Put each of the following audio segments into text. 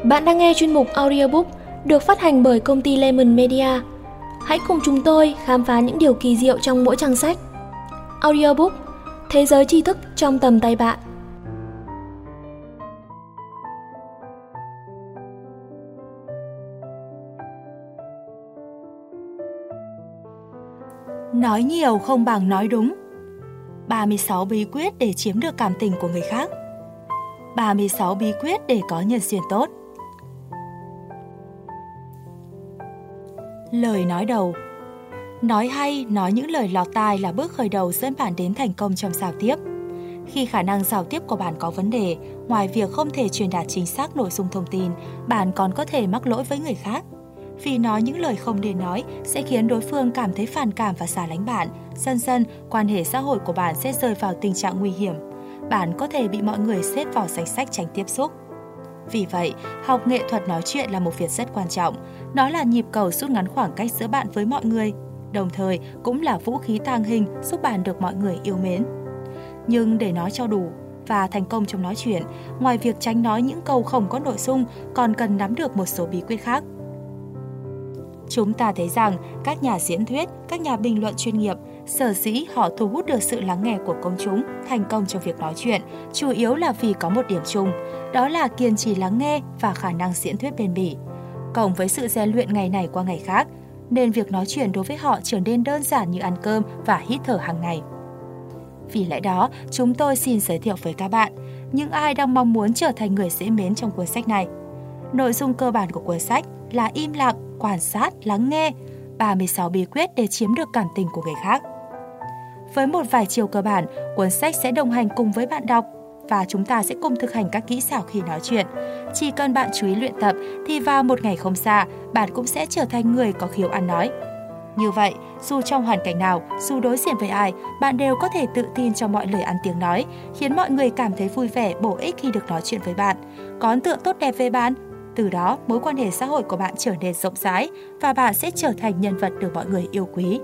Bạn đang nghe chuyên mục audiobook được phát hành bởi công ty Lemon Media. Hãy cùng chúng tôi khám phá những điều kỳ diệu trong mỗi trang sách. Audiobook, thế giới tri thức trong tầm tay bạn. Nói nhiều không bằng nói đúng. 36 bí quyết để chiếm được cảm tình của người khác. 36 bí quyết để có nhân duyên tốt. Lời nói đầu. Nói hay, nói những lời lọt tai là bước khởi đầu dẫn bạn đến thành công trong giao tiếp. Khi khả năng giao tiếp của bạn có vấn đề, ngoài việc không thể truyền đạt chính xác nội dung thông tin, bạn còn có thể mắc lỗi với người khác. Vì nói những lời không nên nói sẽ khiến đối phương cảm thấy phản cảm và xa lánh bạn. Dần dần, quan hệ xã hội của bạn sẽ rơi vào tình trạng nguy hiểm. Bạn có thể bị mọi người xếp vào danh sách tránh tiếp xúc. Vì vậy, học nghệ thuật nói chuyện là một việc rất quan trọng. Nó là nhịp cầu rút ngắn khoảng cách giữa bạn với mọi người, đồng thời cũng là vũ khí tàng hình giúp bạn được mọi người yêu mến. Nhưng để nói cho đủ và thành công trong nói chuyện, ngoài việc tránh nói những câu không có nội dung, còn cần nắm được một số bí quyết khác. Chúng ta thấy rằng các nhà diễn thuyết, các nhà bình luận chuyên nghiệp, sở dĩ họ thu hút được sự lắng nghe của công chúng, thành công trong việc nói chuyện, chủ yếu là vì có một điểm chung, đó là kiên trì lắng nghe và khả năng diễn thuyết bền bỉ. Cộng với sự rèn luyện ngày này qua ngày khác, nên việc nói chuyện đối với họ trở nên đơn giản như ăn cơm và hít thở hàng ngày. Vì lẽ đó, chúng tôi xin giới thiệu với các bạn những ai đang mong muốn trở thành người dễ mến trong cuốn sách này. Nội dung cơ bản của cuốn sách là im lặng, quan sát, lắng nghe, 36 bí quyết để chiếm được cảm tình của người khác. Với một vài chiều cơ bản, cuốn sách sẽ đồng hành cùng với bạn đọc và chúng ta sẽ cùng thực hành các kỹ xảo khi nói chuyện. Chỉ cần bạn chú ý luyện tập thì vào một ngày không xa, bạn cũng sẽ trở thành người có khiếu ăn nói. Như vậy, dù trong hoàn cảnh nào, dù đối diện với ai, bạn đều có thể tự tin trong mọi lời ăn tiếng nói, khiến mọi người cảm thấy vui vẻ, bổ ích khi được nói chuyện với bạn, có ấn tượng tốt đẹp về bạn. Từ đó, mối quan hệ xã hội của bạn trở nên rộng rãi và bạn sẽ trở thành nhân vật được mọi người yêu quý.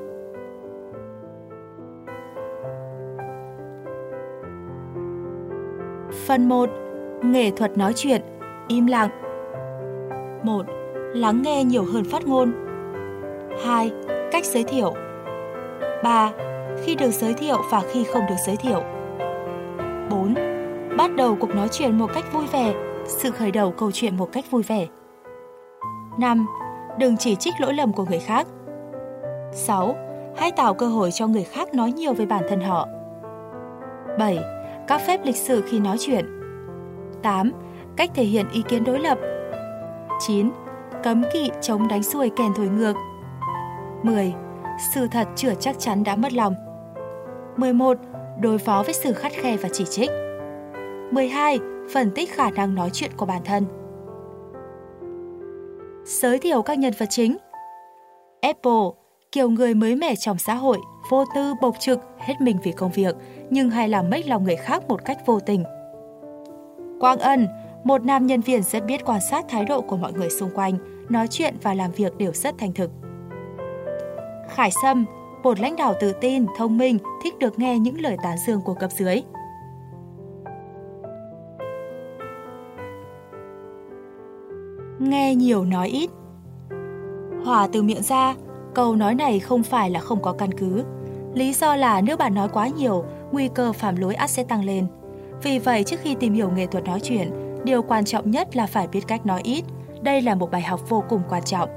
Phần 1. Nghệ thuật nói chuyện, im lặng. 1. Lắng nghe nhiều hơn phát ngôn. 2. Cách giới thiệu. 3. Khi được giới thiệu và khi không được giới thiệu. 4. Bắt đầu cuộc nói chuyện một cách vui vẻ, sự khởi đầu câu chuyện một cách vui vẻ. 5. Đừng chỉ trích lỗi lầm của người khác. 6. Hãy tạo cơ hội cho người khác nói nhiều về bản thân họ. 7. Các phép lịch sự khi nói chuyện. 8. Cách thể hiện ý kiến đối lập. 9. Cấm kỵ chống đánh xuôi kèn thổi ngược. 10. Sự thật chưa chắc chắn đã mất lòng. 11. Đối phó với sự khắt khe và chỉ trích. 12. Phân tích khả năng nói chuyện của bản thân. Giới thiệu các nhân vật chính. Apple, kiểu người mới mẻ trong xã hội, vô tư, bộc trực, hết mình vì công việc, nhưng hay làm mếch lòng người khác một cách vô tình. Quang Ân, một nam nhân viên rất biết quan sát thái độ của mọi người xung quanh, nói chuyện và làm việc đều rất thành thực. Khải Sâm, một lãnh đạo tự tin, thông minh, thích được nghe những lời tán dương của cấp dưới. Nghe nhiều nói ít. Hòa từ miệng ra, câu nói này không phải là không có căn cứ. Lý do là nếu bạn nói quá nhiều, nguy cơ phạm lỗi ắt sẽ tăng lên. Vì vậy, trước khi tìm hiểu nghệ thuật nói chuyện, điều quan trọng nhất là phải biết cách nói ít. Đây là một bài học vô cùng quan trọng.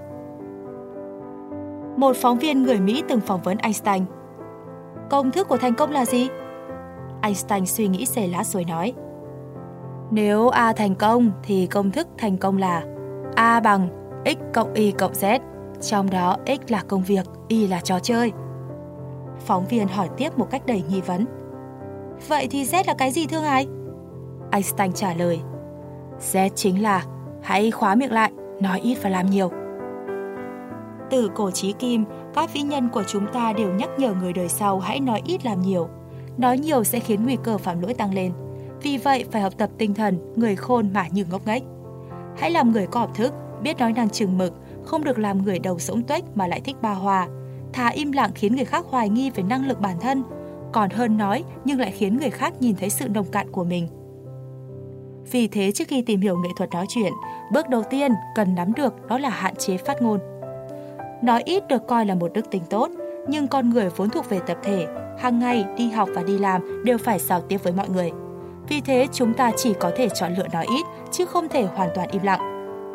Một phóng viên người Mỹ từng phỏng vấn Einstein. Công thức của thành công là gì? Einstein suy nghĩ giây lát rồi nói: Nếu A thành công thì công thức thành công là A bằng x cộng y cộng z, trong đó x là công việc, y là trò chơi. Phóng viên hỏi tiếp một cách đầy nghi vấn: Vậy thì z là cái gì thưa ngài? Einstein trả lời: Z chính là hãy khóa miệng lại, nói ít và làm nhiều. Từ cổ chí kim, các vĩ nhân của chúng ta đều nhắc nhở người đời sau hãy nói ít làm nhiều. Nói nhiều sẽ khiến nguy cơ phạm lỗi tăng lên. Vì vậy phải học tập tinh thần người khôn mà như ngốc nghếch. Hãy làm người có học thức, biết nói năng chừng mực, không được làm người đầu rỗng tuếch mà lại thích ba hoa. Thà im lặng khiến người khác hoài nghi về năng lực bản thân, còn hơn nói nhưng lại khiến người khác nhìn thấy sự nông cạn của mình. Vì thế trước khi tìm hiểu nghệ thuật nói chuyện, bước đầu tiên cần nắm được đó là hạn chế phát ngôn. Nói ít được coi là một đức tính tốt, nhưng con người vốn thuộc về tập thể, hàng ngày đi học và đi làm đều phải giao tiếp với mọi người. Vì thế chúng ta chỉ có thể chọn lựa nói ít, chứ không thể hoàn toàn im lặng.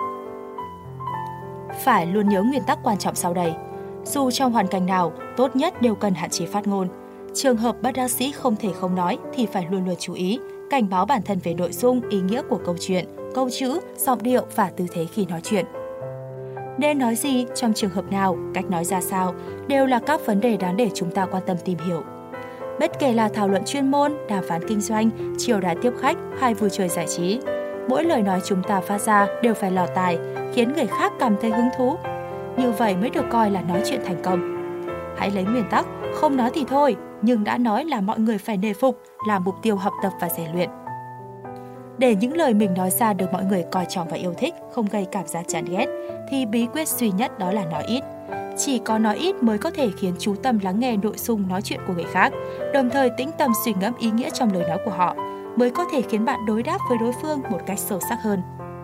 Phải luôn nhớ nguyên tắc quan trọng sau đây. Dù trong hoàn cảnh nào, tốt nhất đều cần hạn chế phát ngôn. Trường hợp bất đắc dĩ không thể không nói thì phải luôn luôn chú ý, cảnh báo bản thân về nội dung, ý nghĩa của câu chuyện, câu chữ, giọng điệu và tư thế khi nói chuyện. Nên nói gì, trong trường hợp nào, cách nói ra sao, đều là các vấn đề đáng để chúng ta quan tâm tìm hiểu. Bất kể là thảo luận chuyên môn, đàm phán kinh doanh, chiêu đãi tiếp khách hay vui chơi giải trí, mỗi lời nói chúng ta phát ra đều phải lọt tai, khiến người khác cảm thấy hứng thú. Như vậy mới được coi là nói chuyện thành công. Hãy lấy nguyên tắc, không nói thì thôi, nhưng đã nói là mọi người phải nể phục, là mục tiêu học tập và rèn luyện. Để những lời mình nói ra được mọi người coi trọng và yêu thích, không gây cảm giác chán ghét, thì bí quyết duy nhất đó là nói ít. Chỉ có nói ít mới có thể khiến chú tâm lắng nghe nội dung nói chuyện của người khác, đồng thời tĩnh tâm suy ngẫm ý nghĩa trong lời nói của họ, mới có thể khiến bạn đối đáp với đối phương một cách sâu sắc hơn.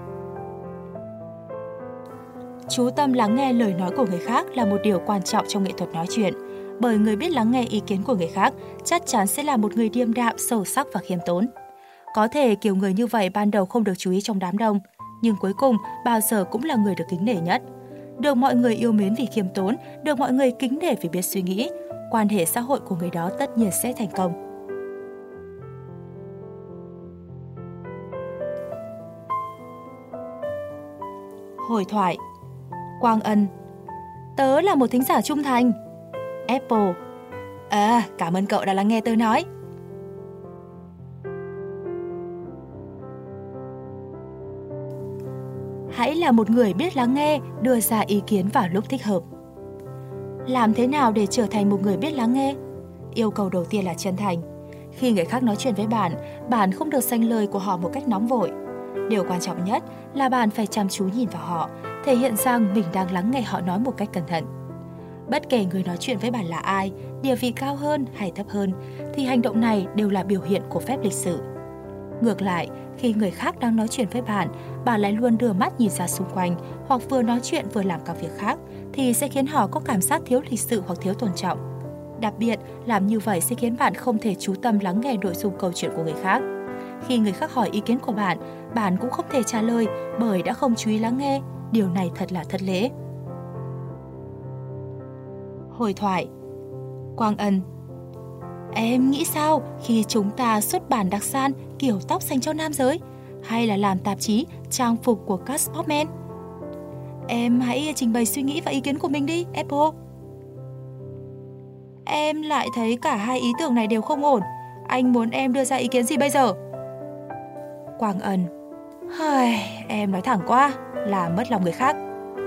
Chú tâm lắng nghe lời nói của người khác là một điều quan trọng trong nghệ thuật nói chuyện, bởi người biết lắng nghe ý kiến của người khác chắc chắn sẽ là một người điềm đạm, sâu sắc và khiêm tốn. Có thể kiểu người như vậy ban đầu không được chú ý trong đám đông, nhưng cuối cùng bao giờ cũng là người được kính nể nhất. Được mọi người yêu mến vì khiêm tốn, được mọi người kính nể vì biết suy nghĩ, quan hệ xã hội của người đó tất nhiên sẽ thành công. Hồi thoại. Quang Ân: tớ là một thính giả trung thành. Apple: cảm ơn cậu đã lắng nghe tớ nói. Hãy là một người biết lắng nghe, đưa ra ý kiến vào lúc thích hợp. Làm thế nào để trở thành một người biết lắng nghe? Yêu cầu đầu tiên là chân thành. Khi người khác nói chuyện với bạn không được xen lời của họ một cách nóng vội. Điều quan trọng nhất là bạn phải chăm chú nhìn vào họ, thể hiện rằng mình đang lắng nghe họ nói một cách cẩn thận. Bất kể người nói chuyện với bạn là ai, địa vị cao hơn hay thấp hơn, thì hành động này đều là biểu hiện của phép lịch sự. Ngược lại, khi người khác đang nói chuyện với bạn lại luôn đưa mắt nhìn ra xung quanh hoặc vừa nói chuyện vừa làm các việc khác, thì sẽ khiến họ có cảm giác thiếu lịch sự hoặc thiếu tôn trọng. Đặc biệt, làm như vậy sẽ khiến bạn không thể chú tâm lắng nghe nội dung câu chuyện của người khác. Khi người khác hỏi ý kiến của bạn cũng không thể trả lời bởi đã không chú ý lắng nghe. Điều này thật là thất lễ. Hồi thoại. Quang Ân: em nghĩ sao khi chúng ta xuất bản đặc sản kiểu tóc dành cho nam giới, hay là làm tạp chí trang phục của các sportman? Em hãy trình bày suy nghĩ và ý kiến của mình đi, Apple. Em lại thấy cả hai ý tưởng này đều không ổn. Anh muốn em đưa ra ý kiến gì bây giờ? Quang Ân: em nói thẳng quá, làm mất lòng người khác.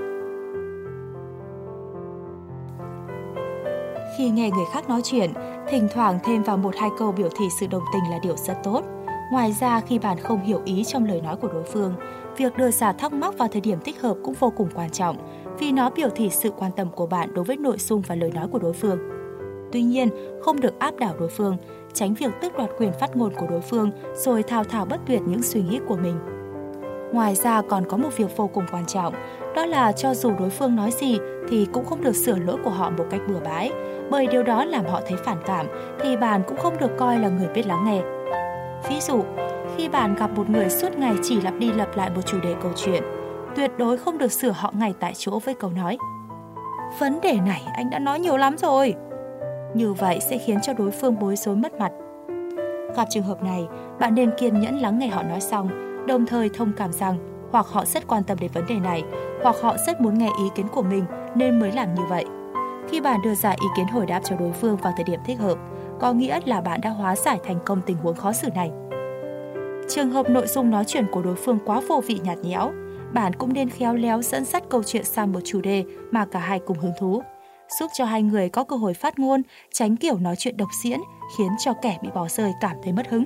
Khi nghe người khác nói chuyện, thỉnh thoảng thêm vào một hai câu biểu thị sự đồng tình là điều rất tốt. Ngoài ra, khi bạn không hiểu ý trong lời nói của đối phương, việc đưa ra thắc mắc vào thời điểm thích hợp cũng vô cùng quan trọng, vì nó biểu thị sự quan tâm của bạn đối với nội dung và lời nói của đối phương. Tuy nhiên, không được áp đảo đối phương, tránh việc tước đoạt quyền phát ngôn của đối phương rồi thao thao bất tuyệt những suy nghĩ của mình. Ngoài ra còn có một việc vô cùng quan trọng, đó là cho dù đối phương nói gì thì cũng không được sửa lỗi của họ một cách bừa bãi, bởi điều đó làm họ thấy phản cảm thì bạn cũng không được coi là người biết lắng nghe. Ví dụ, khi bạn gặp một người suốt ngày chỉ lặp đi lặp lại một chủ đề câu chuyện, tuyệt đối không được sửa họ ngay tại chỗ với câu nói: vấn đề này anh đã nói nhiều lắm rồi. Như vậy sẽ khiến cho đối phương bối rối mất mặt. Gặp trường hợp này, bạn nên kiên nhẫn lắng nghe họ nói xong, đồng thời thông cảm rằng hoặc họ rất quan tâm đến vấn đề này, hoặc họ rất muốn nghe ý kiến của mình nên mới làm như vậy. Khi bạn đưa ra ý kiến hồi đáp cho đối phương vào thời điểm thích hợp, có nghĩa là bạn đã hóa giải thành công tình huống khó xử này. Trường hợp nội dung nói chuyện của đối phương quá vô vị nhạt nhẽo, bạn cũng nên khéo léo dẫn dắt câu chuyện sang một chủ đề mà cả hai cùng hứng thú, giúp cho hai người có cơ hội phát ngôn, tránh kiểu nói chuyện độc diễn khiến cho kẻ bị bỏ rơi cảm thấy mất hứng.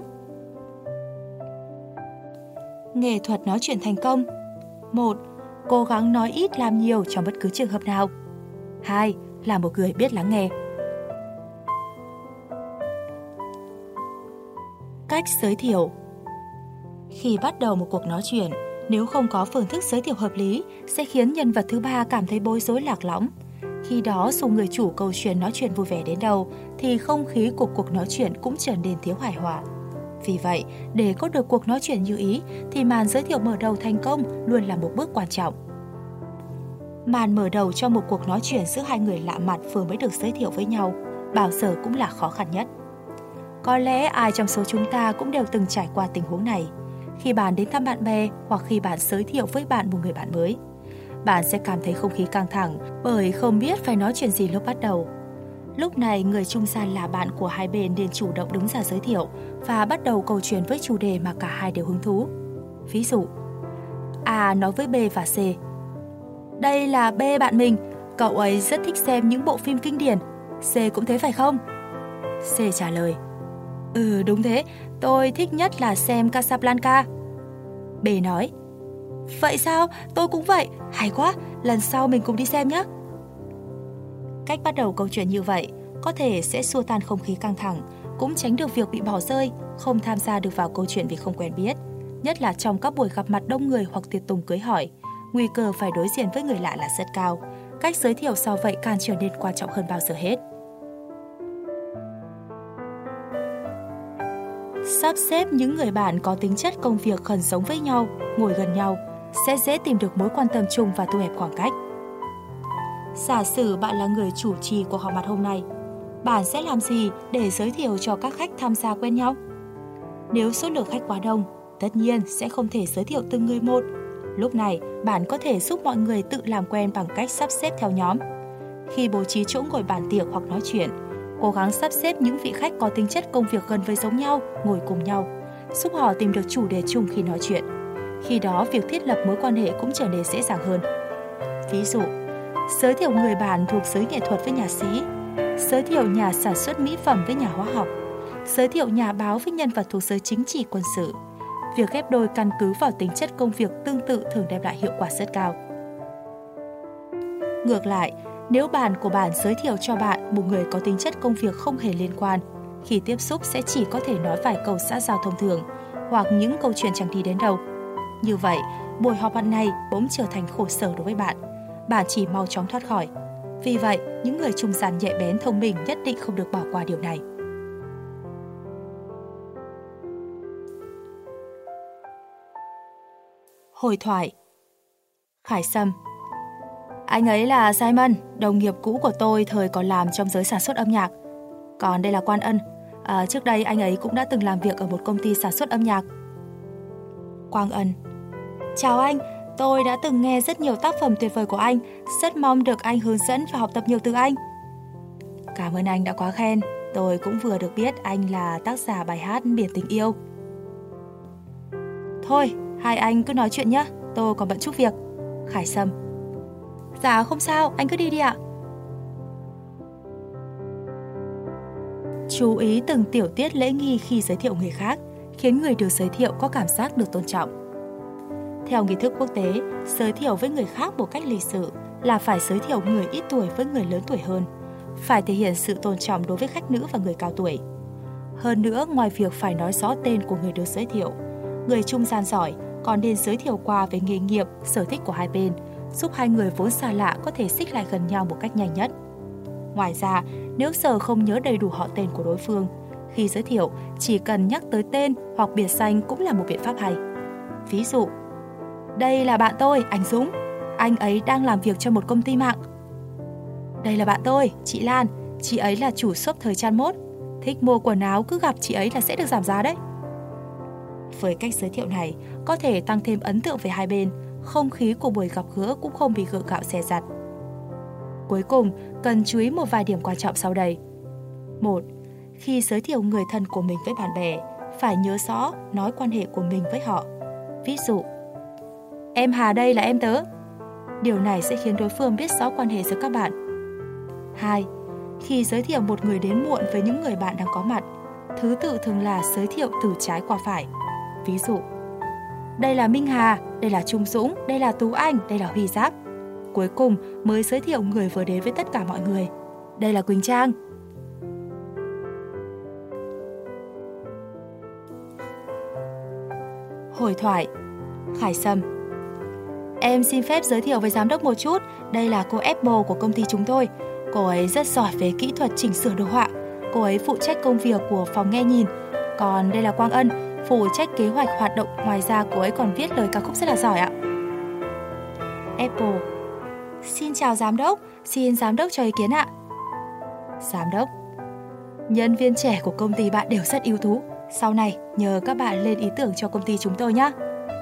Nghệ thuật nói chuyện thành công. 1. Cố gắng nói ít làm nhiều trong bất cứ trường hợp nào. 2. Là một người biết lắng nghe. Cách giới thiệu. Khi bắt đầu một cuộc nói chuyện, nếu không có phương thức giới thiệu hợp lý, sẽ khiến nhân vật thứ ba cảm thấy bối rối lạc lõng. Khi đó, dù người chủ câu chuyện nói chuyện vui vẻ đến đâu, thì không khí của cuộc nói chuyện cũng trở nên thiếu hài hòa. Vì vậy, để có được cuộc nói chuyện như ý, thì màn giới thiệu mở đầu thành công luôn là một bước quan trọng. Màn mở đầu cho một cuộc nói chuyện giữa hai người lạ mặt vừa mới được giới thiệu với nhau, bao giờ cũng là khó khăn nhất. Có lẽ ai trong số chúng ta cũng đều từng trải qua tình huống này. Khi bạn đến thăm bạn bè hoặc khi bạn giới thiệu với bạn một người bạn mới, bạn sẽ cảm thấy không khí căng thẳng bởi không biết phải nói chuyện gì lúc bắt đầu. Lúc này, người trung gian là bạn của hai bên nên chủ động đứng ra giới thiệu và bắt đầu câu chuyện với chủ đề mà cả hai đều hứng thú. Ví dụ, A nói với B và C: "Đây là B bạn mình, cậu ấy rất thích xem những bộ phim kinh điển. C cũng thế phải không?" C trả lời: "Ừ, đúng thế, tôi thích nhất là xem Casablanca." B nói: "Vậy sao? Tôi cũng vậy, hay quá, lần sau mình cùng đi xem nhé." Cách bắt đầu câu chuyện như vậy có thể sẽ xua tan không khí căng thẳng, cũng tránh được việc bị bỏ rơi, không tham gia được vào câu chuyện vì không quen biết. Nhất là trong các buổi gặp mặt đông người hoặc tiệc tùng cưới hỏi, nguy cơ phải đối diện với người lạ là rất cao. Cách giới thiệu sau vậy càng trở nên quan trọng hơn bao giờ hết. Sắp xếp những người bạn có tính chất công việc gần giống với nhau, ngồi gần nhau, sẽ dễ tìm được mối quan tâm chung và thu hẹp khoảng cách. Giả sử bạn là người chủ trì cuộc họp mặt hôm nay, bạn sẽ làm gì để giới thiệu cho các khách tham gia quen nhau? Nếu số lượng khách quá đông, tất nhiên sẽ không thể giới thiệu từng người một. Lúc này, bạn có thể giúp mọi người tự làm quen bằng cách sắp xếp theo nhóm. Khi bố trí chỗ ngồi bàn tiệc hoặc nói chuyện, cố gắng sắp xếp những vị khách có tính chất công việc gần với giống nhau, ngồi cùng nhau, giúp họ tìm được chủ đề chung khi nói chuyện. Khi đó, việc thiết lập mối quan hệ cũng trở nên dễ dàng hơn. Ví dụ, giới thiệu người bạn thuộc giới nghệ thuật với nhà sĩ, giới thiệu nhà sản xuất mỹ phẩm với nhà hóa học, giới thiệu nhà báo với nhân vật thuộc giới chính trị quân sự. Việc ghép đôi căn cứ vào tính chất công việc tương tự thường đem lại hiệu quả rất cao. Ngược lại, nếu bạn của bạn giới thiệu cho bạn một người có tính chất công việc không hề liên quan, khi tiếp xúc sẽ chỉ có thể nói vài câu xã giao thông thường hoặc những câu chuyện chẳng đi đến đâu. Như vậy, buổi họp mặt này bỗng trở thành khổ sở đối với bạn. Bạn chỉ mau chóng thoát khỏi. Vì vậy, những người trung gian nhạy bén thông minh nhất định không được bỏ qua điều này. Hồi thoại. Khải Sâm: "Anh ấy là Simon, đồng nghiệp cũ của tôi thời còn làm trong giới sản xuất âm nhạc. Còn đây là Quan Ân. Trước đây anh ấy cũng đã từng làm việc ở một công ty sản xuất âm nhạc." Quang Ân: "Chào anh, tôi đã từng nghe rất nhiều tác phẩm tuyệt vời của anh, rất mong được anh hướng dẫn và học tập nhiều từ anh." "Cảm ơn anh đã quá khen, tôi cũng vừa được biết anh là tác giả bài hát Biển Tình Yêu." "Thôi, hai anh cứ nói chuyện nhé, tôi còn bận chút việc." Khải Sâm: "Dạ không sao, anh cứ đi đi ạ." Chú ý từng tiểu tiết lễ nghi khi giới thiệu người khác, khiến người được giới thiệu có cảm giác được tôn trọng. Theo nghi thức quốc tế, giới thiệu với người khác một cách lịch sự là phải giới thiệu người ít tuổi với người lớn tuổi hơn, phải thể hiện sự tôn trọng đối với khách nữ và người cao tuổi. Hơn nữa, ngoài việc phải nói rõ tên của người được giới thiệu, người trung gian giỏi còn nên giới thiệu qua về nghề nghiệp, sở thích của hai bên, giúp hai người vốn xa lạ có thể xích lại gần nhau một cách nhanh nhất. Ngoài ra, nếu giờ không nhớ đầy đủ họ tên của đối phương, khi giới thiệu chỉ cần nhắc tới tên hoặc biệt danh cũng là một biện pháp hay. Ví dụ, "Đây là bạn tôi, anh Dũng. Anh ấy đang làm việc cho một công ty mạng." "Đây là bạn tôi, chị Lan. Chị ấy là chủ shop thời trang mốt. Thích mua quần áo cứ gặp chị ấy là sẽ được giảm giá đấy." Với cách giới thiệu này, có thể tăng thêm ấn tượng về hai bên, không khí của buổi gặp gỡ cũng không bị gượng gạo dè dặt. Cuối cùng, cần chú ý một vài điểm quan trọng sau đây. 1. Khi giới thiệu người thân của mình với bạn bè, phải nhớ rõ nói quan hệ của mình với họ. Ví dụ, "Em Hà đây là em tớ." Điều này sẽ khiến đối phương biết rõ quan hệ giữa các bạn. 2. Khi giới thiệu một người đến muộn với những người bạn đang có mặt, thứ tự thường là giới thiệu từ trái qua phải. Ví dụ, "Đây là Minh Hà, đây là Trung Dũng, đây là Tú Anh, đây là Huy Giáp." Cuối cùng mới giới thiệu người vừa đến với tất cả mọi người. "Đây là Quỳnh Trang." Hồi Hồi thoại. Khải Sâm: Em xin phép giới thiệu với giám đốc một chút, đây là cô Apple của công ty chúng tôi. Cô ấy rất giỏi về kỹ thuật chỉnh sửa đồ họa. Cô ấy phụ trách công việc của phòng nghe nhìn. Còn đây là Quang Ân, phụ trách kế hoạch hoạt động. Ngoài ra cô ấy còn viết lời ca khúc rất là giỏi ạ. Apple: Xin chào giám đốc, xin giám đốc cho ý kiến ạ. Giám đốc: Nhân viên trẻ của công ty bạn đều rất ưu tú. Sau này nhờ các bạn lên ý tưởng cho công ty chúng tôi nhé.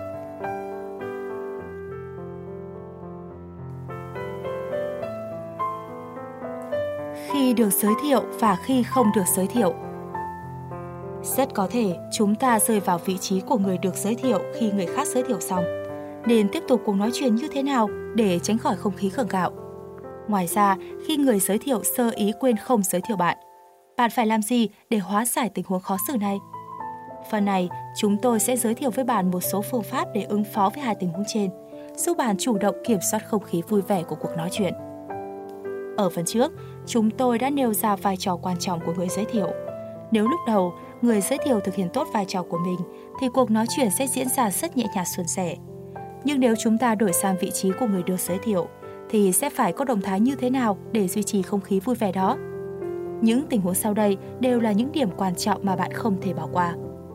Khi được giới thiệu và khi không được giới thiệu. Rất có thể chúng ta rơi vào vị trí của người được giới thiệu khi người khác giới thiệu xong. Nên tiếp tục cuộc nói chuyện như thế nào để tránh khỏi không khí gượng gạo. Ngoài ra, khi người giới thiệu sơ ý quên không giới thiệu bạn, bạn phải làm gì để hóa giải tình huống khó xử này? Phần này, chúng tôi sẽ giới thiệu với bạn một số phương pháp để ứng phó với hai tình huống trên, giúp bạn chủ động kiểm soát không khí vui vẻ của cuộc nói chuyện. Ở phần trước, chúng tôi đã nêu ra vai trò quan trọng của người giới thiệu. Nếu lúc đầu, người giới thiệu thực hiện tốt vai trò của mình, thì cuộc nói chuyện sẽ diễn ra rất nhẹ nhàng suôn sẻ. Nhưng nếu chúng ta đổi sang vị trí của người được giới thiệu, thì sẽ phải có động thái như thế nào để duy trì không khí vui vẻ đó? Những tình huống sau đây đều là những điểm quan trọng mà bạn không thể bỏ qua.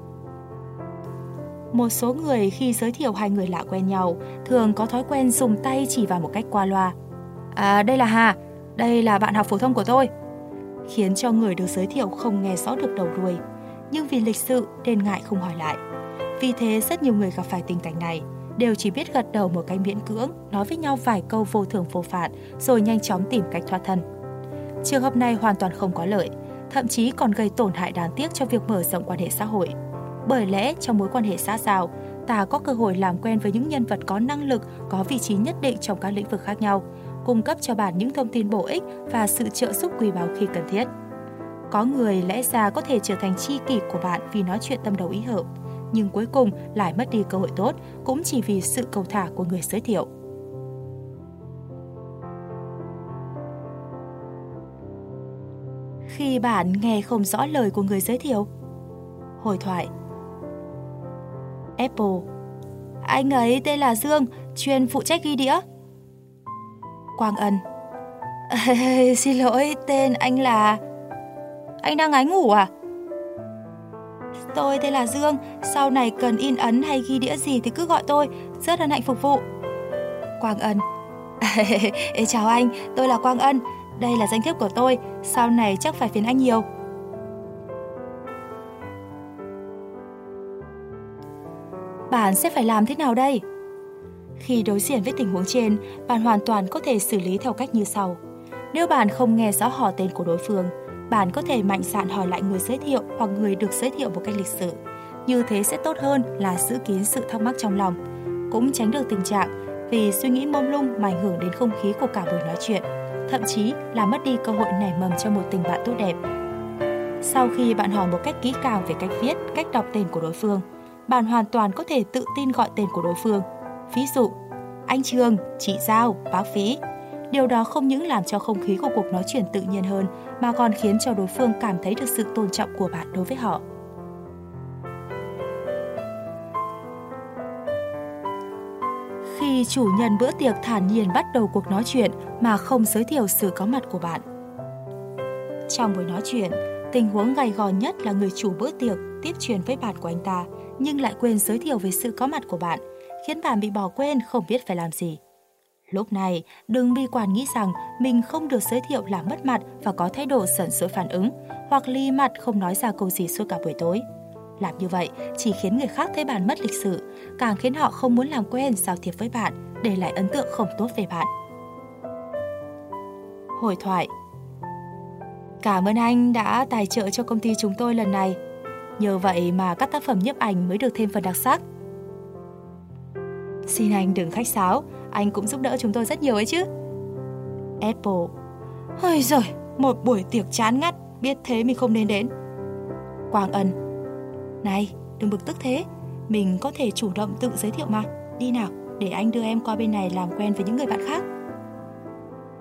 Một số người khi giới thiệu hai người lạ quen nhau thường có thói quen dùng tay chỉ vào một cách qua loa. Đây là Hà, đây là bạn học phổ thông của tôi. Khiến cho người được giới thiệu không nghe rõ được đầu đuôi, nhưng vì lịch sự nên ngại không hỏi lại. Vì thế rất nhiều người gặp phải tình cảnh này đều chỉ biết gật đầu một cách miễn cưỡng, nói với nhau vài câu vô thưởng vô phạt rồi nhanh chóng tìm cách thoát thân. Trường hợp này hoàn toàn không có lợi, thậm chí còn gây tổn hại đáng tiếc cho việc mở rộng quan hệ xã hội. Bởi lẽ trong mối quan hệ xã giao, ta có cơ hội làm quen với những nhân vật có năng lực, có vị trí nhất định trong các lĩnh vực khác nhau, cung cấp cho bạn những thông tin bổ ích và sự trợ giúp quý báu khi cần thiết. Có người lẽ ra có thể trở thành tri kỷ của bạn vì nói chuyện tâm đầu ý hợp, nhưng cuối cùng lại mất đi cơ hội tốt cũng chỉ vì sự cầu thả của người giới thiệu. Khi bạn nghe không rõ lời của người giới thiệu. Hồi thoại. Apple: Anh ấy tên là Dương, chuyên phụ trách ghi đĩa. Quang Ân: Xin lỗi, tên anh là... Anh đang ngáy ngủ à? Tôi tên là Dương, sau này cần in ấn hay ghi đĩa gì thì cứ gọi tôi, rất hân hạnh phục vụ. Quang Ân: Chào anh, tôi là Quang Ân, đây là danh thiếp của tôi, sau này chắc phải phiền anh nhiều. Bạn sẽ phải làm thế nào đây? Khi đối diện với tình huống trên, bạn hoàn toàn có thể xử lý theo cách như sau. Nếu bạn không nghe rõ họ tên của đối phương, bạn có thể mạnh dạn hỏi lại người giới thiệu hoặc người được giới thiệu một cách lịch sự. Như thế sẽ tốt hơn là giữ kín sự thắc mắc trong lòng. Cũng tránh được tình trạng vì suy nghĩ mông lung mà ảnh hưởng đến không khí của cả buổi nói chuyện, thậm chí là mất đi cơ hội nảy mầm cho một tình bạn tốt đẹp. Sau khi bạn hỏi một cách kỹ càng về cách viết, cách đọc tên của đối phương, bạn hoàn toàn có thể tự tin gọi tên của đối phương. Ví dụ, anh Trường, chị Giao, bác Phí. Điều đó không những làm cho không khí của cuộc nói chuyện tự nhiên hơn, mà còn khiến cho đối phương cảm thấy được sự tôn trọng của bạn đối với họ. Khi chủ nhân bữa tiệc thản nhiên bắt đầu cuộc nói chuyện mà không giới thiệu sự có mặt của bạn. Trong buổi nói chuyện, tình huống gay go nhất là người chủ bữa tiệc tiếp chuyện với bạn của anh ta, nhưng lại quên giới thiệu về sự có mặt của bạn, khiến bạn bị bỏ quên không biết phải làm gì. Lúc này, đừng bi quan nghĩ rằng mình không được giới thiệu là mất mặt và có thái độ giận dỗi phản ứng, hoặc li mặt không nói ra câu gì suốt cả buổi tối. Làm như vậy chỉ khiến người khác thấy bạn mất lịch sự, càng khiến họ không muốn làm quen giao thiệp với bạn, để lại ấn tượng không tốt về bạn. Hồi thoại. Cảm ơn anh đã tài trợ cho công ty chúng tôi lần này. Nhờ vậy mà các tác phẩm nhiếp ảnh mới được thêm phần đặc sắc. Xin anh đừng khách sáo, anh cũng giúp đỡ chúng tôi rất nhiều ấy chứ. Apple: Ôi giời, một buổi tiệc chán ngắt, biết thế mình không nên đến. Quang Ân: Này, đừng bực tức thế, mình có thể chủ động tự giới thiệu mà. Đi nào, để anh đưa em qua bên này làm quen với những người bạn khác.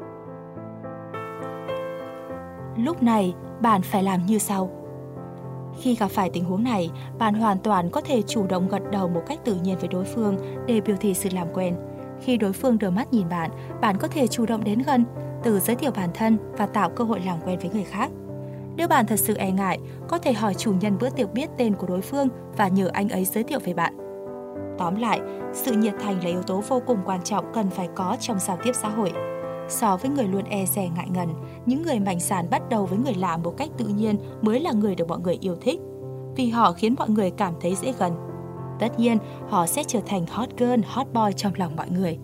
Lúc này, bạn phải làm như sau. Khi gặp phải tình huống này, bạn hoàn toàn có thể chủ động gật đầu một cách tự nhiên với đối phương để biểu thị sự làm quen. Khi đối phương đưa mắt nhìn bạn, bạn có thể chủ động đến gần, tự giới thiệu bản thân và tạo cơ hội làm quen với người khác. Nếu bạn thật sự e ngại, có thể hỏi chủ nhân bữa tiệc biết tên của đối phương và nhờ anh ấy giới thiệu về bạn. Tóm lại, sự nhiệt thành là yếu tố vô cùng quan trọng cần phải có trong giao tiếp xã hội. So với người luôn e dè ngại ngần, những người mạnh dạn bắt đầu với người lạ một cách tự nhiên mới là người được mọi người yêu thích, vì họ khiến mọi người cảm thấy dễ gần. Tất nhiên, họ sẽ trở thành hot girl, hot boy trong lòng mọi người.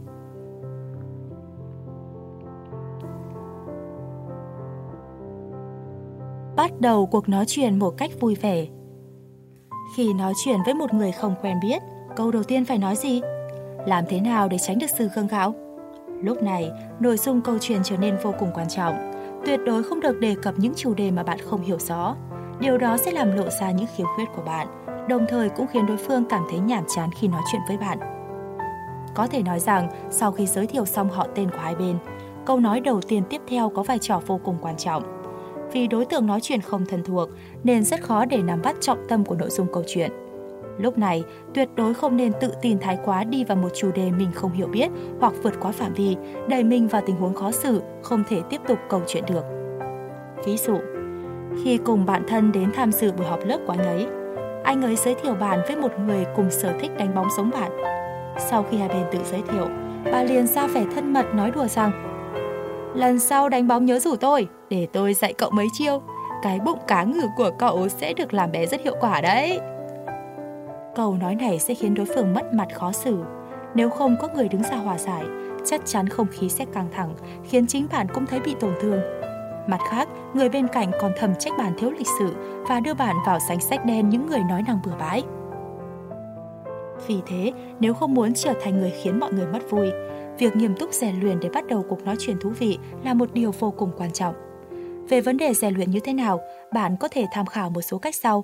Bắt đầu cuộc nói chuyện một cách vui vẻ. Khi nói chuyện với một người không quen biết, câu đầu tiên phải nói gì? Làm thế nào để tránh được sự gượng gạo? Lúc này, nội dung câu chuyện trở nên vô cùng quan trọng. Tuyệt đối không được đề cập những chủ đề mà bạn không hiểu rõ. Điều đó sẽ làm lộ ra những khiếm khuyết của bạn, đồng thời cũng khiến đối phương cảm thấy nhàm chán khi nói chuyện với bạn. Có thể nói rằng, sau khi giới thiệu xong họ tên của hai bên, câu nói đầu tiên tiếp theo có vai trò vô cùng quan trọng. Vì đối tượng nói chuyện không thân thuộc, nên rất khó để nắm bắt trọng tâm của nội dung câu chuyện. Lúc này, tuyệt đối không nên tự tin thái quá đi vào một chủ đề mình không hiểu biết hoặc vượt quá phạm vi, đẩy mình vào tình huống khó xử, không thể tiếp tục câu chuyện được. Ví dụ, khi cùng bạn thân đến tham dự buổi họp lớp của anh ấy giới thiệu bạn với một người cùng sở thích đánh bóng giống bạn. Sau khi hai bên tự giới thiệu, bà liền ra vẻ thân mật nói đùa rằng: lần sau đánh bóng nhớ rủ tôi, để tôi dạy cậu mấy chiêu. Cái bụng cá ngừ của cậu sẽ được làm bé rất hiệu quả đấy. Câu nói này sẽ khiến đối phương mất mặt khó xử. Nếu không có người đứng ra hòa giải, chắc chắn không khí sẽ căng thẳng, khiến chính bạn cũng thấy bị tổn thương. Mặt khác, người bên cạnh còn thầm trách bạn thiếu lịch sự và đưa bạn vào danh sách đen những người nói năng bừa bãi. Vì thế, nếu không muốn trở thành người khiến mọi người mất vui, việc nghiêm túc rèn luyện để bắt đầu cuộc nói chuyện thú vị là một điều vô cùng quan trọng. Về vấn đề rèn luyện như thế nào, bạn có thể tham khảo một số cách sau.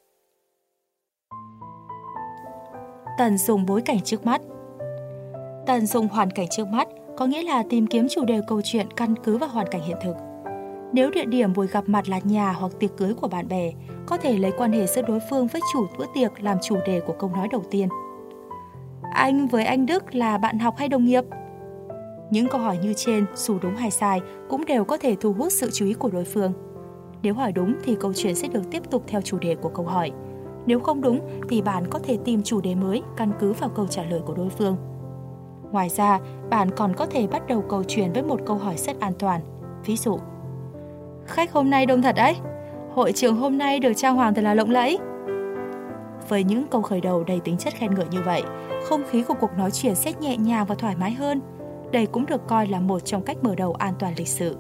Tận dụng bối cảnh trước mắt. Tận dụng hoàn cảnh trước mắt có nghĩa là tìm kiếm chủ đề câu chuyện căn cứ vào hoàn cảnh hiện thực. Nếu địa điểm buổi gặp mặt là nhà hoặc tiệc cưới của bạn bè, có thể lấy quan hệ giữa đối phương với chủ bữa tiệc làm chủ đề của câu nói đầu tiên. Anh với anh Đức là bạn học hay đồng nghiệp? Những câu hỏi như trên, dù đúng hay sai, cũng đều có thể thu hút sự chú ý của đối phương. Nếu hỏi đúng thì câu chuyện sẽ được tiếp tục theo chủ đề của câu hỏi. Nếu không đúng thì bạn có thể tìm chủ đề mới căn cứ vào câu trả lời của đối phương. Ngoài ra, bạn còn có thể bắt đầu câu chuyện với một câu hỏi rất an toàn. Ví dụ: khách hôm nay đông thật đấy. Hội trường hôm nay được trang hoàng thật là lộng lẫy. Với những câu khởi đầu đầy tính chất khen ngợi như vậy, không khí của cuộc nói chuyện sẽ nhẹ nhàng và thoải mái hơn. Đây cũng được coi là một trong cách mở đầu an toàn lịch sự.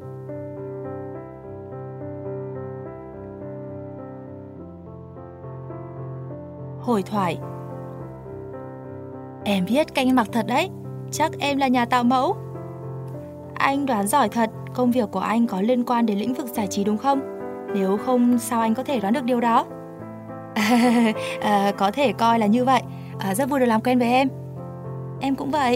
Hồi thoại. Em biết cách ăn mặc thật đấy, chắc em là nhà tạo mẫu. Anh đoán giỏi thật, công việc của anh có liên quan đến lĩnh vực giải trí đúng không? Nếu không, sao anh có thể đoán được điều đó? Có thể coi là như vậy. Rất vui được làm quen với em. Em cũng vậy.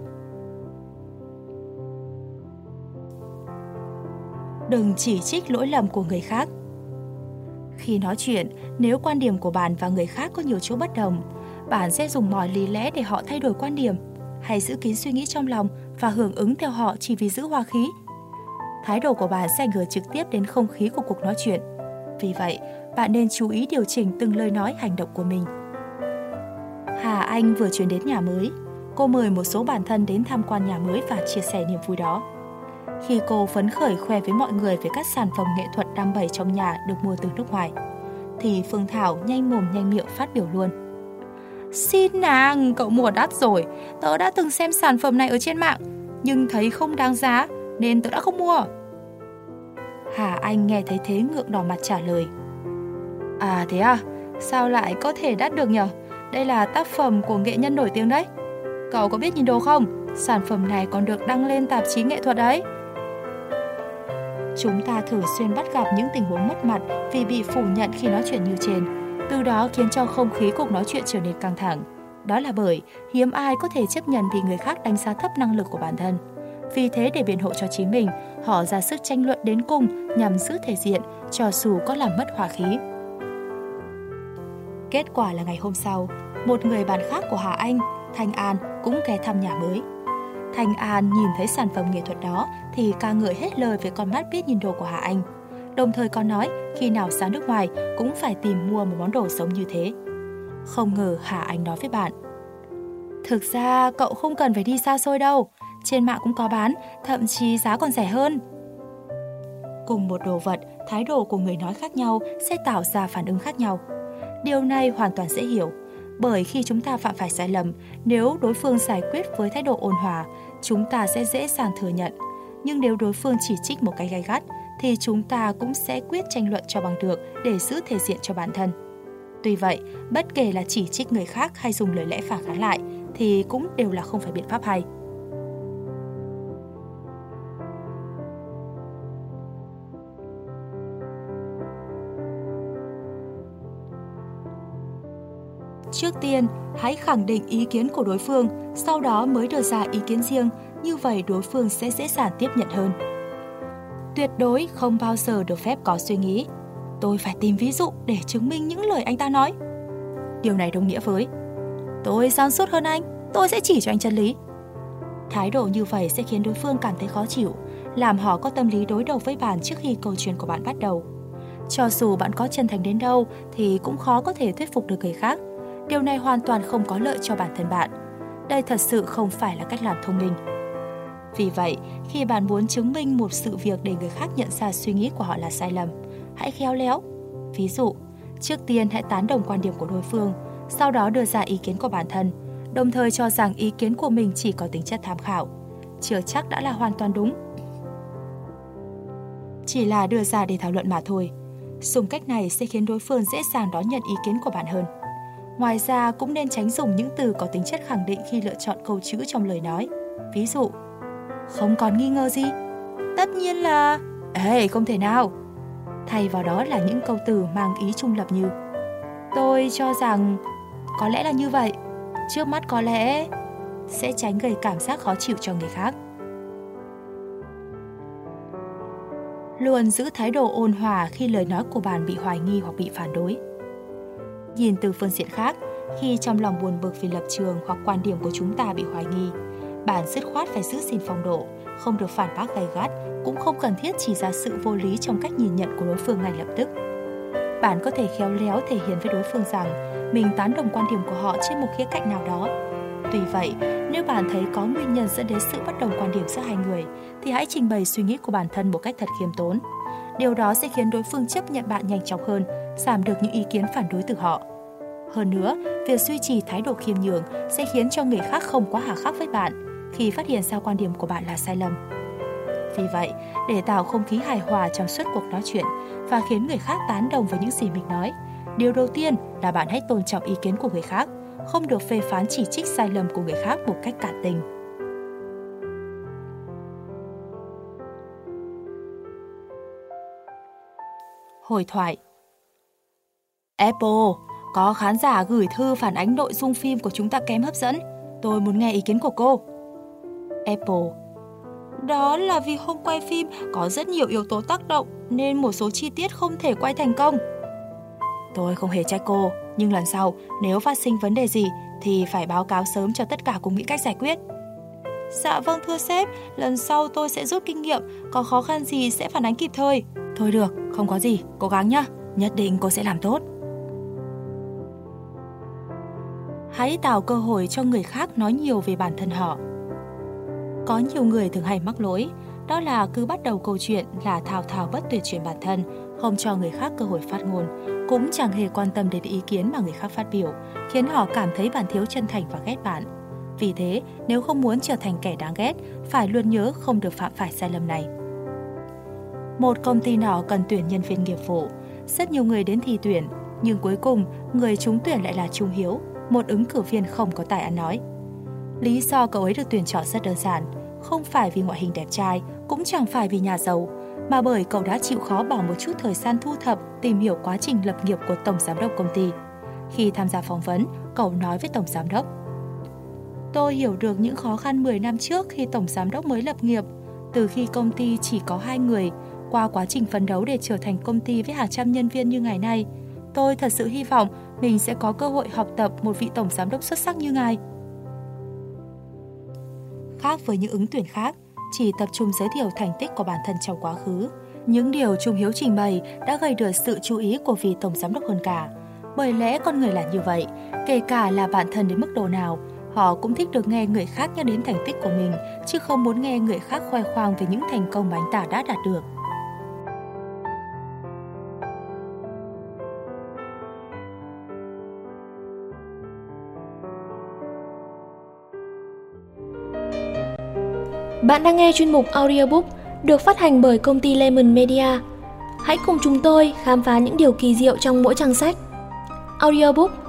Đừng chỉ trích lỗi lầm của người khác. Khi nói chuyện, nếu quan điểm của bạn và người khác có nhiều chỗ bất đồng, bạn sẽ dùng mọi lý lẽ để họ thay đổi quan điểm, hay giữ kín suy nghĩ trong lòng và hưởng ứng theo họ chỉ vì giữ hòa khí. Thái độ của bạn sẽ ảnh hưởng trực tiếp đến không khí của cuộc nói chuyện. Vì vậy, bạn nên chú ý điều chỉnh từng lời nói, hành động của mình. Hà Anh vừa chuyển đến nhà mới. Cô mời một số bạn thân đến tham quan nhà mới và chia sẻ niềm vui đó. Khi cô phấn khởi khoe với mọi người về các sản phẩm nghệ thuật đang bày trong nhà được mua từ nước ngoài, thì Phương Thảo nhanh mồm nhanh miệng phát biểu luôn: xin nàng, cậu mua đắt rồi. Tớ đã từng xem sản phẩm này ở trên mạng, nhưng thấy không đáng giá nên tớ đã không mua. Hà Anh nghe thấy thế ngượng đỏ mặt trả lời: à thế à, sao lại có thể đắt được nhở? Đây là tác phẩm của nghệ nhân nổi tiếng đấy. Cậu có biết nhìn đồ không? Sản phẩm này còn được đăng lên tạp chí nghệ thuật đấy. Chúng ta thường xuyên bắt gặp những tình huống mất mặt vì bị phủ nhận khi nói chuyện như trên, từ đó khiến cho không khí cuộc nói chuyện trở nên căng thẳng. Đó là bởi hiếm ai có thể chấp nhận vì người khác đánh giá thấp năng lực của bản thân. Vì thế, để biện hộ cho chính mình, họ ra sức tranh luận đến cùng nhằm giữ thể diện, cho dù có làm mất hòa khí. Kết quả là ngày hôm sau, một người bạn khác của Hà Anh, Thanh An, cũng ghé thăm nhà mới. Thanh An nhìn thấy sản phẩm nghệ thuật đó thì ca ngợi hết lời về con mắt biết nhìn đồ của Hà Anh. Đồng thời còn nói khi nào sang nước ngoài cũng phải tìm mua một món đồ giống như thế. Không ngờ Hà Anh nói với bạn: thực ra cậu không cần phải đi xa xôi đâu, trên mạng cũng có bán, thậm chí giá còn rẻ hơn. Cùng một đồ vật, thái độ của người nói khác nhau sẽ tạo ra phản ứng khác nhau. Điều này hoàn toàn dễ hiểu, bởi khi chúng ta phạm phải sai lầm, nếu đối phương giải quyết với thái độ ôn hòa, chúng ta sẽ dễ dàng thừa nhận. Nhưng nếu đối phương chỉ trích một cách gay gắt, thì chúng ta cũng sẽ quyết tranh luận cho bằng được để giữ thể diện cho bản thân. Tuy vậy, bất kể là chỉ trích người khác hay dùng lời lẽ phản kháng lại, thì cũng đều là không phải biện pháp hay. Trước tiên, hãy khẳng định ý kiến của đối phương, sau đó mới đưa ra ý kiến riêng, như vậy đối phương sẽ dễ dàng tiếp nhận hơn. Tuyệt đối không bao giờ được phép có suy nghĩ tôi phải tìm ví dụ để chứng minh những lời anh ta nói. Điều này đồng nghĩa với tôi sáng suốt hơn anh, tôi sẽ chỉ cho anh chân lý. Thái độ như vậy sẽ khiến đối phương cảm thấy khó chịu, làm họ có tâm lý đối đầu với bạn trước khi câu chuyện của bạn bắt đầu. Cho dù bạn có chân thành đến đâu thì cũng khó có thể thuyết phục được người khác. Điều này hoàn toàn không có lợi cho bản thân bạn. Đây thật sự không phải là cách làm thông minh. Vì vậy, khi bạn muốn chứng minh một sự việc để người khác nhận ra suy nghĩ của họ là sai lầm, hãy khéo léo. Ví dụ, trước tiên hãy tán đồng quan điểm của đối phương, sau đó đưa ra ý kiến của bản thân, đồng thời cho rằng ý kiến của mình chỉ có tính chất tham khảo, chưa chắc đã là hoàn toàn đúng. Chỉ là đưa ra để thảo luận mà thôi. Dùng cách này sẽ khiến đối phương dễ dàng đón nhận ý kiến của bạn hơn. Ngoài ra, cũng nên tránh dùng những từ có tính chất khẳng định khi lựa chọn câu chữ trong lời nói. Ví dụ, không còn nghi ngờ gì, tất nhiên là không thể nào. Thay vào đó là những câu từ mang ý trung lập như tôi cho rằng có lẽ là như vậy, trước mắt có lẽ, sẽ tránh gây cảm giác khó chịu cho người khác. Luôn giữ thái độ ôn hòa khi lời nói của bạn bị hoài nghi hoặc bị phản đối. Nhìn từ phương diện khác, khi trong lòng buồn bực vì lập trường hoặc quan điểm của chúng ta bị hoài nghi, bạn dứt khoát phải giữ gìn phong độ, không được phản bác gay gắt, cũng không cần thiết chỉ ra sự vô lý trong cách nhìn nhận của đối phương ngay lập tức. Bạn có thể khéo léo thể hiện với đối phương rằng mình tán đồng quan điểm của họ trên một khía cạnh nào đó. Tuy vậy, nếu bạn thấy có nguyên nhân dẫn đến sự bất đồng quan điểm giữa hai người, thì hãy trình bày suy nghĩ của bản thân một cách thật khiêm tốn. Điều đó sẽ khiến đối phương chấp nhận bạn nhanh chóng hơn, giảm được những ý kiến phản đối từ họ. Hơn nữa, việc duy trì thái độ khiêm nhường sẽ khiến cho người khác không quá hà khắc với bạn khi phát hiện ra quan điểm của bạn là sai lầm. Vì vậy, để tạo không khí hài hòa trong suốt cuộc nói chuyện và khiến người khác tán đồng với những gì mình nói, điều đầu tiên là bạn hãy tôn trọng ý kiến của người khác, không được phê phán chỉ trích sai lầm của người khác một cách cạn tình. Hồi thoại. Apple, có khán giả gửi thư phản ánh nội dung phim của chúng ta kém hấp dẫn. Tôi muốn nghe ý kiến của cô. Apple. Đó là vì hôm quay phim có rất nhiều yếu tố tác động nên một số chi tiết không thể quay thành công. Tôi không hề trách cô, nhưng lần sau nếu phát sinh vấn đề gì thì phải báo cáo sớm cho tất cả cùng nghĩ cách giải quyết. Dạ vâng thưa sếp, lần sau tôi sẽ rút kinh nghiệm, có khó khăn gì sẽ phản ánh kịp thời. Thôi được, không có gì, cố gắng nhá, nhất định cô sẽ làm tốt. Hãy tạo cơ hội cho người khác nói nhiều về bản thân họ. Có nhiều người thường hay mắc lỗi, đó là cứ bắt đầu câu chuyện là thao thao bất tuyệt chuyện bản thân, không cho người khác cơ hội phát ngôn, cũng chẳng hề quan tâm đến ý kiến mà người khác phát biểu, khiến họ cảm thấy bạn thiếu chân thành và ghét bạn. Vì thế, nếu không muốn trở thành kẻ đáng ghét, phải luôn nhớ không được phạm phải sai lầm này. Một công ty nhỏ cần tuyển nhân viên nghiệp vụ, rất nhiều người đến thi tuyển, nhưng cuối cùng người trúng tuyển lại là Trung Hiếu, một ứng cử viên không có tài ăn nói. Lý do cậu ấy được tuyển chọn rất đơn giản, không phải vì ngoại hình đẹp trai, cũng chẳng phải vì nhà giàu, mà bởi cậu đã chịu khó bỏ một chút thời gian thu thập, tìm hiểu quá trình lập nghiệp của tổng giám đốc công ty. Khi tham gia phỏng vấn, cậu nói với tổng giám đốc: Tôi hiểu được những khó khăn 10 năm trước khi tổng giám đốc mới lập nghiệp. Từ khi công ty chỉ có 2 người, qua quá trình phấn đấu để trở thành công ty với hàng trăm nhân viên như ngày nay, Tôi thật sự hy vọng mình sẽ có cơ hội học tập một vị tổng giám đốc xuất sắc như ngài. Khác với những ứng tuyển khác, chỉ tập trung giới thiệu thành tích của bản thân trong quá khứ, những điều Trung Hiếu trình bày đã gây được sự chú ý của vị tổng giám đốc hơn cả. Bởi lẽ con người là như vậy, kể cả là bạn thân đến mức độ nào, họ cũng thích được nghe người khác nhắc đến thành tích của mình, chứ không muốn nghe người khác khoe khoang về những thành công mà anh ta đã đạt được. Bạn đang nghe chuyên mục audiobook được phát hành bởi công ty Lemon Media. Hãy cùng chúng tôi khám phá những điều kỳ diệu trong mỗi trang sách. Audiobook